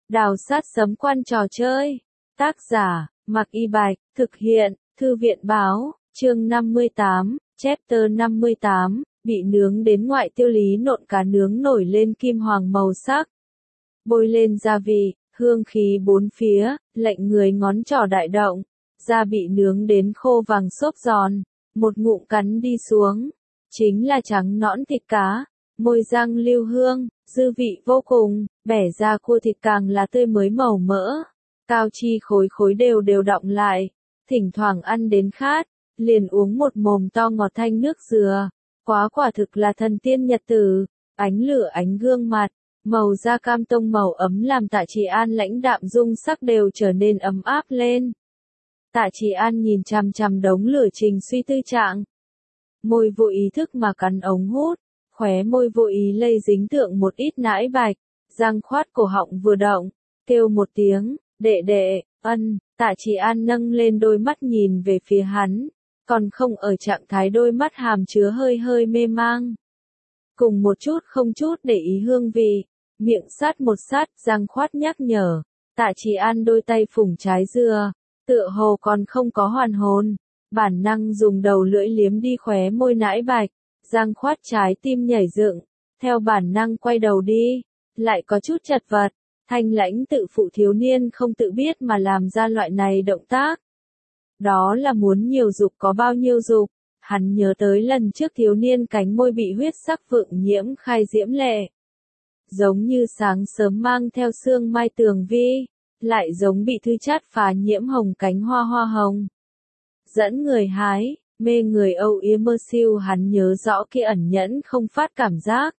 Đào sát sấm quan trò chơi. Tác giả, Mạc Y Bạch, thực hiện, Thư viện báo, chương 58, chapter 58, bị nướng đến ngoại tiêu lý nộn cá nướng nổi lên kim hoàng màu sắc. Bôi lên gia vị, hương khí bốn phía, lệnh người ngón trỏ đại động, da bị nướng đến khô vàng xốp giòn, một ngụm cắn đi xuống, chính là trắng nõn thịt cá, môi răng lưu hương, dư vị vô cùng, bẻ ra cua thịt càng là tươi mới màu mỡ, cao chi khối khối đều đều đọng lại, thỉnh thoảng ăn đến khát, liền uống một mồm to ngọt thanh nước dừa, quả thực là thần tiên nhật tử, ánh lửa ánh gương mặt. Màu da cam tông màu ấm làm Tạ Trì An lãnh đạm dung sắc đều trở nên ấm áp lên. Tạ Trì An nhìn chằm chằm đống lửa trình suy tư trạng. Môi vô ý thức mà cắn ống hút, khóe môi vô ý lây dính thượng một ít nãi bạch, răng khoát cổ họng vừa động, kêu một tiếng, đệ đệ, ân, Tạ Trì An nâng lên đôi mắt nhìn về phía hắn, còn không ở trạng thái đôi mắt hàm chứa hơi hơi mê mang. Cùng một chút không chút để ý hương vị. Miệng sát một sát, răng khoát nhắc nhở, Tạ Trì An đôi tay phủng trái dừa, tựa hồ còn không có hoàn hồn, bản năng dùng đầu lưỡi liếm đi khóe môi nãi bạch, răng khoát trái tim nhảy dựng, theo bản năng quay đầu đi, lại có chút chật vật, thanh lãnh tự phụ thiếu niên không tự biết mà làm ra loại này động tác. Đó là muốn nhiều dục có bao nhiêu dục, hắn nhớ tới lần trước thiếu niên cánh môi bị huyết sắc vượng nhiễm khai diễm lệ. Giống như sáng sớm mang theo sương mai tường vi, lại giống bị thư chát phá nhiễm hồng cánh hoa hoa hồng. Dẫn người hái, mê người âu yếm mơ siêu hắn nhớ rõ kia ẩn nhẫn không phát cảm giác.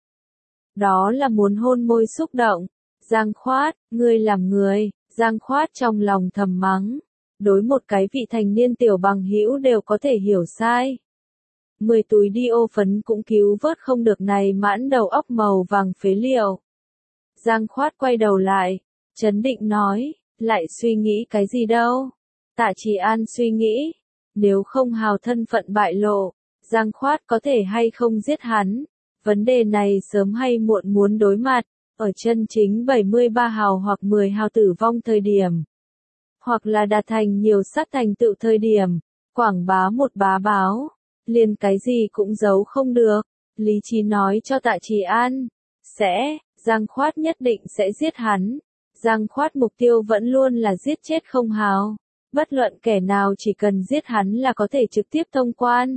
Đó là muốn hôn môi xúc động. Giang khoát, ngươi làm người, Giang khoát trong lòng thầm mắng. Đối một cái vị thành niên tiểu bằng hữu đều có thể hiểu sai. 10 túi đi ô phấn cũng cứu vớt không được này mãn đầu óc màu vàng phế liệu. Giang khoát quay đầu lại, chấn định nói, lại suy nghĩ cái gì đâu. Tạ Trì An suy nghĩ, nếu không hào thân phận bại lộ, Giang khoát có thể hay không giết hắn. Vấn đề này sớm hay muộn muốn đối mặt, ở chân chính 73 hào hoặc 10 hào tử vong thời điểm. Hoặc là đạt thành nhiều sát thành tựu thời điểm, quảng bá một bá báo. Liền cái gì cũng giấu không được, lý trí nói cho Tạ Trì An, Giang khoát nhất định sẽ giết hắn. Giang khoát mục tiêu vẫn luôn là giết chết không hào. Bất luận kẻ nào chỉ cần giết hắn là có thể trực tiếp thông quan.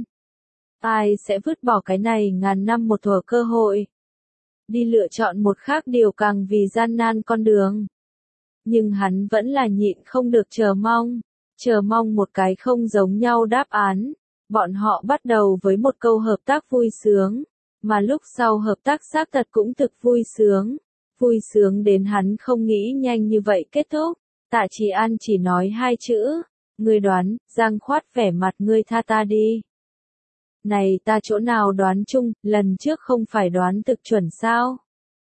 Ai sẽ vứt bỏ cái này ngàn năm một thuở cơ hội. Đi lựa chọn một khác điều càng vì gian nan con đường. Nhưng hắn vẫn là nhịn không được chờ mong một cái không giống nhau đáp án. Bọn họ bắt đầu với một câu hợp tác vui sướng, mà lúc sau hợp tác xác thật cũng thực vui sướng đến hắn không nghĩ nhanh như vậy kết thúc. Tạ Trì An chỉ nói hai chữ, ngươi đoán, Giang khoát vẻ mặt ngươi tha ta đi. Này ta chỗ nào đoán chung, lần trước không phải đoán thực chuẩn sao?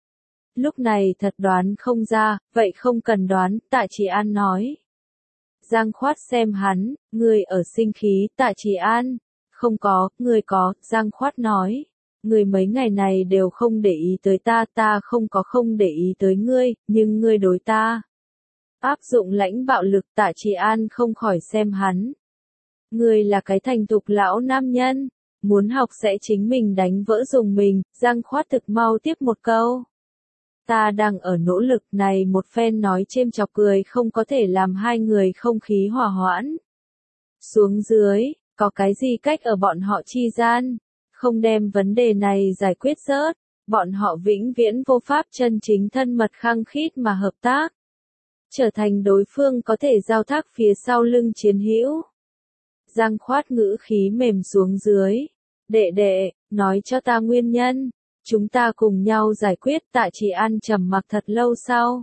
Lúc này thật đoán không ra, vậy không cần đoán, Tạ Trì An nói. Giang khoát xem hắn, người ở sinh khí, Tạ Trì An. Không có, người có, Giang khoát nói. Người mấy ngày này đều không để ý tới ta không để ý tới ngươi, nhưng ngươi đối ta. Áp dụng lãnh bạo lực Tạ Trì An không khỏi xem hắn. Ngươi là cái thành thục lão nam nhân, muốn học sẽ chính mình đánh vỡ dùng mình, Giang khoát thực mau tiếp một câu. Ta đang ở nỗ lực này một phen nói chêm chọc cười không có thể làm hai người không khí hòa hoãn. Xuống dưới, có cái gì cách ở bọn họ chi gian, không đem vấn đề này giải quyết rớt, bọn họ vĩnh viễn vô pháp chân chính thân mật khăng khít mà hợp tác. Trở thành đối phương có thể giao thác phía sau lưng chiến hữu. Giang khoát ngữ khí mềm xuống dưới. Đệ đệ, nói cho ta nguyên nhân. Chúng ta cùng nhau giải quyết. Tạ Trì An trầm mặc thật lâu sau.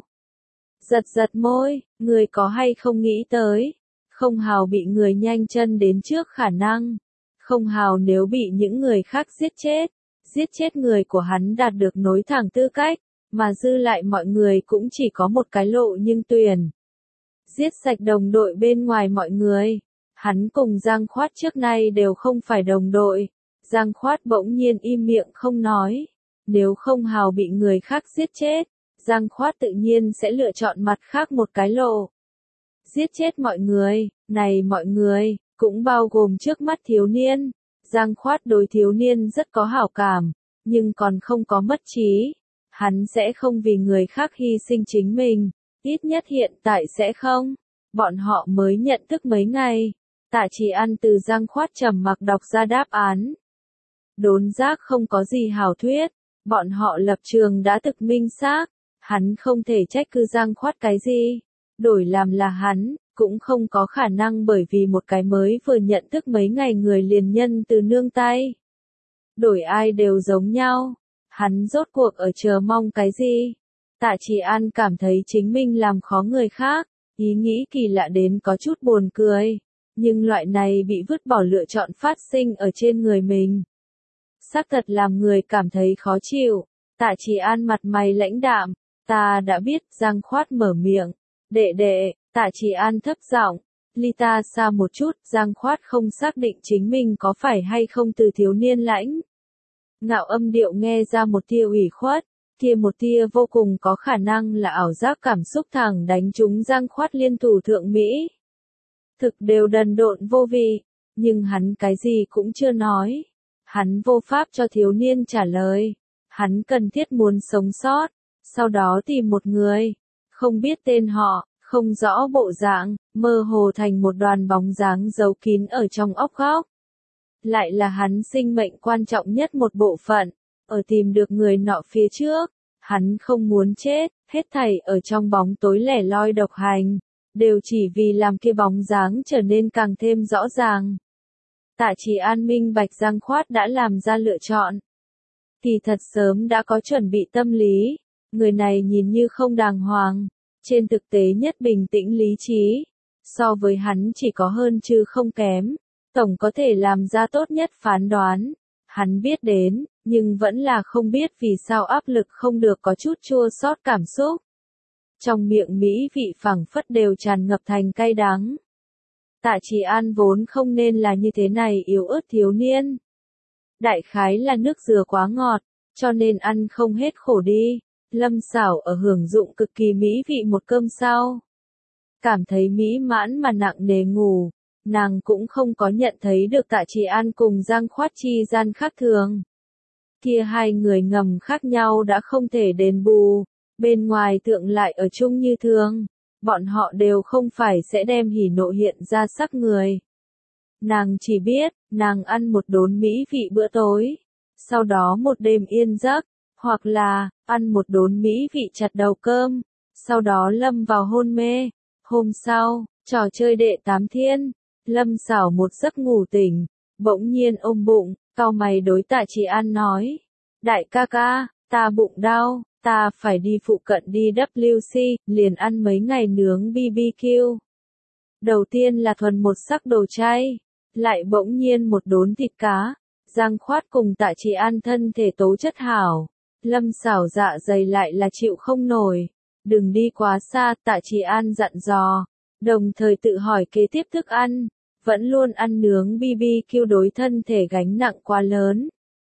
Giật môi, người có hay không nghĩ tới. Không hào bị người nhanh chân đến trước khả năng. Không hào nếu bị những người khác giết chết người của hắn đạt được nối thẳng tư cách, mà dư lại mọi người cũng chỉ có một cái lộ nhưng tuyển. Giết sạch đồng đội bên ngoài mọi người. Hắn cùng Giang khoát trước nay đều không phải đồng đội. Giang khoát bỗng nhiên im miệng không nói. Nếu không hào bị người khác giết chết, Giang Khoát tự nhiên sẽ lựa chọn mặt khác một cái lộ. Giết chết mọi người, này mọi người, cũng bao gồm trước mắt thiếu niên. Giang Khoát đối thiếu niên rất có hảo cảm, nhưng còn không có mất trí. Hắn sẽ không vì người khác hy sinh chính mình, ít nhất hiện tại sẽ không. Bọn họ mới nhận thức mấy ngày. Tạ Chỉ An từ Giang Khoát trầm mặc đọc ra đáp án. Đốn giác không có gì hảo thuyết, bọn họ lập trường đã thực minh xác, hắn không thể trách cứ Giang Khoát cái gì. Đổi làm là hắn, cũng không có khả năng bởi vì một cái mới vừa nhận thức mấy ngày người liền nhân từ nương tay. Đổi ai đều giống nhau, hắn rốt cuộc ở chờ mong cái gì? Tạ Chỉ An cảm thấy chính mình làm khó người khác, ý nghĩ kỳ lạ đến có chút buồn cười, nhưng loại này bị vứt bỏ lựa chọn phát sinh ở trên người mình. Xác thật làm người cảm thấy khó chịu. Tạ Chỉ An mặt mày lãnh đạm, ta đã biết. Giang Khoát mở miệng. Đệ đệ, Tạ Chỉ An thấp giọng, ly ta xa một chút. Giang Khoát không xác định chính mình có phải hay không từ thiếu niên lãnh. Ngạo âm điệu nghe ra một tia ủy khuất, kia một tia vô cùng có khả năng là ảo giác cảm xúc thẳng đánh trúng Giang Khoát liên thủ thượng Mỹ. Thực đều đần độn vô vị, nhưng hắn cái gì cũng chưa nói. Hắn vô pháp cho thiếu niên trả lời. Hắn cần thiết muốn sống sót, sau đó tìm một người, không biết tên họ, không rõ bộ dạng, mơ hồ thành một đoàn bóng dáng giấu kín ở trong óc góc. Lại là hắn sinh mệnh quan trọng nhất một bộ phận, ở tìm được người nọ phía trước, hắn không muốn chết, hết thảy ở trong bóng tối lẻ loi độc hành, đều chỉ vì làm kia bóng dáng trở nên càng thêm rõ ràng. Tạ Chỉ An minh bạch Giang Khoát đã làm ra lựa chọn. Thì thật sớm đã có chuẩn bị tâm lý, người này nhìn như không đàng hoàng, trên thực tế nhất bình tĩnh lý trí, so với hắn chỉ có hơn chứ không kém, tổng có thể làm ra tốt nhất phán đoán. Hắn biết đến, nhưng vẫn là không biết vì sao áp lực không được có chút chua xót cảm xúc. Trong miệng mỹ vị phảng phất đều tràn ngập thành cay đắng. Tạ Chỉ An vốn không nên là như thế này yếu ớt thiếu niên. Đại khái là nước dừa quá ngọt, cho nên ăn không hết khổ đi. Lâm Sảo ở hưởng dụng cực kỳ mỹ vị một cơm sau. Cảm thấy mỹ mãn mà nặng nề ngủ, nàng cũng không có nhận thấy được Tạ Chỉ An cùng Giang Khoát chi gian khác thường. Kia hai người ngầm khác nhau đã không thể đền bù, bên ngoài thượng lại ở chung như thường. Bọn họ đều không phải sẽ đem hỉ nộ hiện ra sắc người. Nàng chỉ biết, nàng ăn một đốn mỹ vị bữa tối, sau đó một đêm yên giấc, hoặc là, ăn một đốn mỹ vị chặt đầu cơm, sau đó lâm vào hôn mê. Hôm sau, trò chơi đệ tám thiên, Lâm Sảo một giấc ngủ tỉnh, bỗng nhiên ôm bụng, cau mày đối Tạ Chỉ An nói. Đại ca ca, ta bụng đau. Ta phải đi phụ cận đi WC, liền ăn mấy ngày nướng BBQ. Đầu tiên là thuần một sắc đồ chay, lại bỗng nhiên một đốn thịt cá. Giang Khoát cùng Tạ Chỉ An thân thể tố chất hảo, Lâm Sảo dạ dày lại là chịu không nổi. Đừng đi quá xa, Tạ Chỉ An dặn dò, đồng thời tự hỏi kế tiếp thức ăn, vẫn luôn ăn nướng BBQ đối thân thể gánh nặng quá lớn.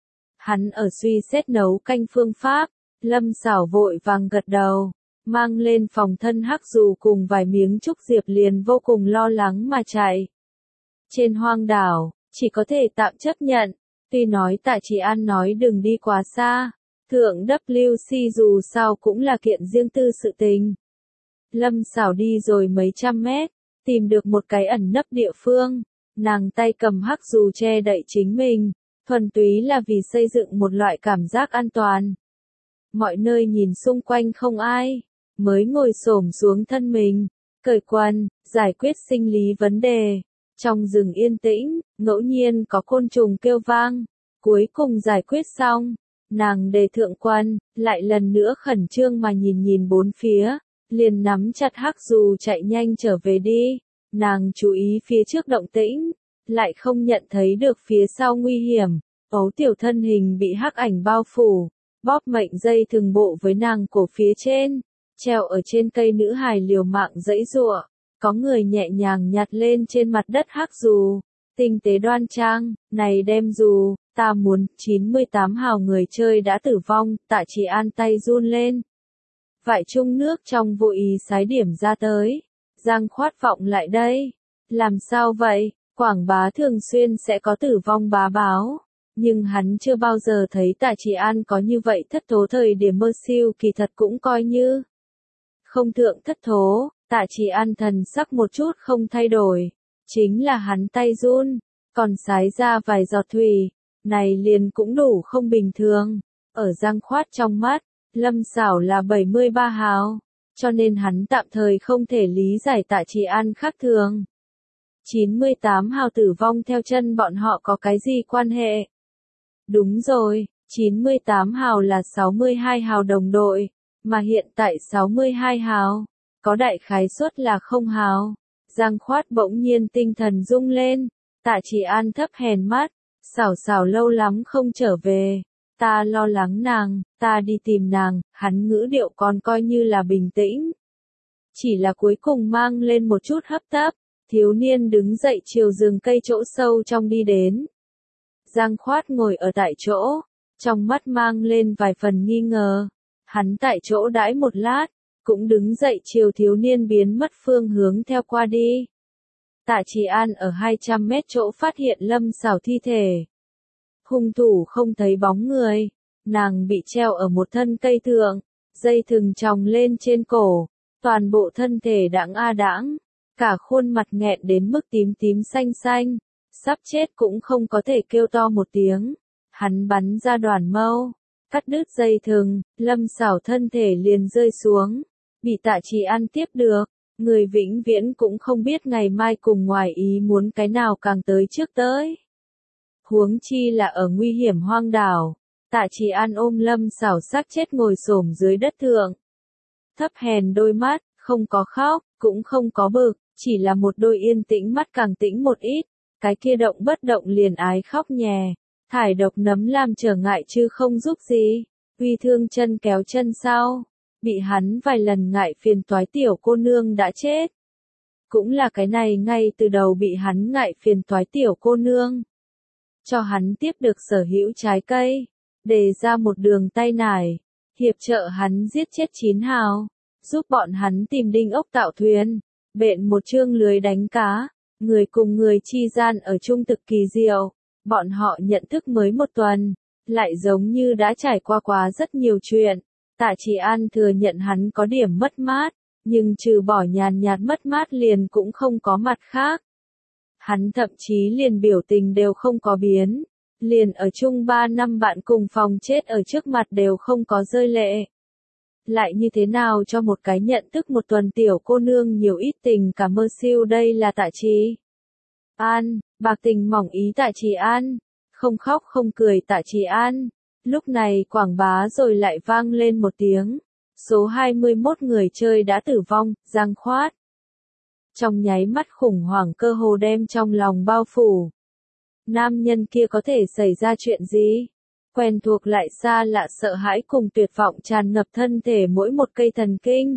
Hắn ở suy xét nấu canh phương pháp. Lâm Sảo vội vàng gật đầu, mang lên phòng thân hắc dù cùng vài miếng trúc diệp liền vô cùng lo lắng mà chạy. Trên hoang đảo, chỉ có thể tạm chấp nhận, tuy nói Tạ Chỉ An nói đừng đi quá xa, thượng WC dù sao cũng là kiện riêng tư sự tình. Lâm Sảo đi rồi mấy trăm mét, tìm được một cái ẩn nấp địa phương, nàng tay cầm hắc dù che đậy chính mình, thuần túy là vì xây dựng một loại cảm giác an toàn. Mọi nơi nhìn xung quanh không ai, mới ngồi xổm xuống thân mình, cởi quần, giải quyết sinh lý vấn đề. Trong rừng yên tĩnh, ngẫu nhiên có côn trùng kêu vang, cuối cùng giải quyết xong, nàng đề thượng quần, lại lần nữa khẩn trương mà nhìn bốn phía, liền nắm chặt hắc dù chạy nhanh trở về đi. Nàng chú ý phía trước động tĩnh, lại không nhận thấy được phía sau nguy hiểm. Ấu tiểu thân hình bị hắc ảnh bao phủ, bóp mệnh dây thừng bộ với nàng cổ phía trên, treo ở trên cây nữ hài liều mạng giãy giụa. Có người nhẹ nhàng nhặt lên trên mặt đất hắc dù, tinh tế đoan trang, này đem dù, ta muốn. 98 hào người chơi đã tử vong. Tạ Chỉ An tay run lên. vại chung nước trong vô ý sái điểm ra tới. Giang Khoát vọng lại đây. Làm sao vậy? Quảng Bá thường xuyên sẽ có tử vong bá báo. Nhưng hắn chưa bao giờ thấy Tạ Chỉ An có như vậy thất thố thời điểm mơ siêu kỳ thật cũng coi như. Không thượng thất thố, Tạ Chỉ An thần sắc một chút không thay đổi. Chính là hắn tay run, còn sái ra vài giọt thủy. Này liền cũng đủ không bình thường. Ở Giang Khoát trong mắt, Lâm Sảo là 73 hào. Cho nên hắn tạm thời không thể lý giải Tạ Chỉ An khác thường. 98 hào tử vong theo chân bọn họ có cái gì quan hệ? Đúng rồi, 98 hào là 62 hào đồng đội, mà hiện tại 62 hào, có đại khái suất là không hào. Giang Khoát bỗng nhiên tinh thần rung lên, Tạ Chỉ An thấp hèn mắt, Sảo Sảo lâu lắm không trở về, ta lo lắng nàng, ta đi tìm nàng, hắn ngữ điệu còn coi như là bình tĩnh. Chỉ là cuối cùng mang lên một chút hấp tấp, thiếu niên đứng dậy chiều rừng cây chỗ sâu trong đi đến. Giang Khoát ngồi ở tại chỗ, trong mắt mang lên vài phần nghi ngờ. Hắn tại chỗ đãi một lát, cũng đứng dậy chiều thiếu niên biến mất phương hướng theo qua đi. Tạ Chỉ An ở 200 mét chỗ phát hiện Lâm Sảo thi thể. Hung thủ không thấy bóng người, nàng bị treo ở một thân cây thượng, dây thừng chòng lên trên cổ, toàn bộ thân thể đãng a đãng, cả khuôn mặt nghẹn đến mức tím tím xanh xanh, sắp chết cũng không có thể kêu to một tiếng. Hắn bắn ra đoàn mâu, cắt đứt dây thừng, Lâm Sảo thân thể liền rơi xuống, bị Tạ Chỉ An tiếp được. Người vĩnh viễn cũng không biết ngày mai cùng ngoài ý muốn cái nào càng tới trước tới. Huống chi là ở nguy hiểm hoang đảo, Tạ Chỉ An ôm Lâm Sảo xác chết ngồi xổm dưới đất thượng. Thấp hèn đôi mắt, không có khóc, cũng không có bực, chỉ là một đôi yên tĩnh mắt càng tĩnh một ít, cái kia động bất động liền ái khóc nhè. Thải độc nấm làm trở ngại chứ không giúp gì, uy thương chân kéo chân sau. Bị hắn vài lần ngại phiền toái tiểu cô nương đã chết. Cũng là cái này ngay từ đầu bị hắn ngại phiền toái tiểu cô nương. Cho hắn tiếp được sở hữu trái cây, đề ra một đường tay nải, hiệp trợ hắn giết chết 9 hào, giúp bọn hắn tìm đinh ốc tạo thuyền, bện một chương lưới đánh cá, người cùng người chi gian ở chung thực kỳ diệu. Bọn họ nhận thức mới một tuần, lại giống như đã trải qua quá rất nhiều chuyện. Tạ Chỉ An thừa nhận hắn có điểm mất mát, nhưng trừ bỏ nhàn nhạt mất mát liền cũng không có mặt khác. Hắn thậm chí liền biểu tình đều không có biến, liền ở chung 3 năm bạn cùng phòng chết ở trước mặt đều không có rơi lệ. Lại như thế nào cho một cái nhận thức một tuần tiểu cô nương nhiều ít tình cả mơ siêu đây là Tạ Chỉ An, bạc tình mỏng ý Tạ Chỉ An, không khóc không cười Tạ Chỉ An. Lúc này Quảng Bá rồi lại vang lên một tiếng. Số 21 người chơi đã tử vong, Giang Khoát. Trong nháy mắt khủng hoảng cơ hồ đem trong lòng bao phủ. Nam nhân kia có thể xảy ra chuyện gì? Quen thuộc lại xa lạ sợ hãi cùng tuyệt vọng tràn ngập thân thể mỗi một cây thần kinh.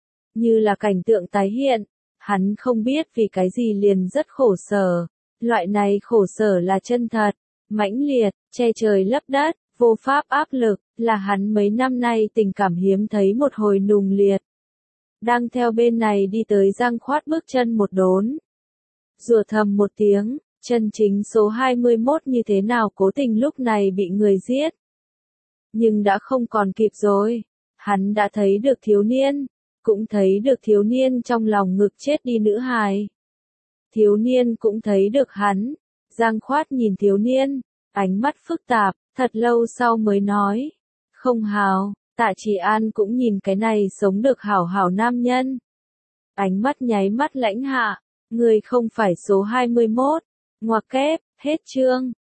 Như là cảnh tượng tái hiện, hắn không biết vì cái gì liền rất khổ sở. Loại này khổ sở là chân thật, mãnh liệt, che trời lấp đất. Vô pháp áp lực, là hắn mấy năm nay tình cảm hiếm thấy một hồi nùng liệt. Đang theo bên này đi tới Giang Khoát bước chân một đốn. Rủa thầm một tiếng, chân chính số 21 như thế nào cố tình lúc này bị người giết. Nhưng đã không còn kịp rồi, hắn đã thấy được thiếu niên, cũng thấy được thiếu niên trong lòng ngực chết đi nữ hài. Thiếu niên cũng thấy được hắn, Giang Khoát nhìn thiếu niên, ánh mắt phức tạp. Thật lâu sau mới nói, không hào, Tạ Chỉ An cũng nhìn cái này sống được hảo hảo nam nhân. Ánh mắt nháy mắt lãnh hạ, người không phải số 21, ngoặc kép, hết chương.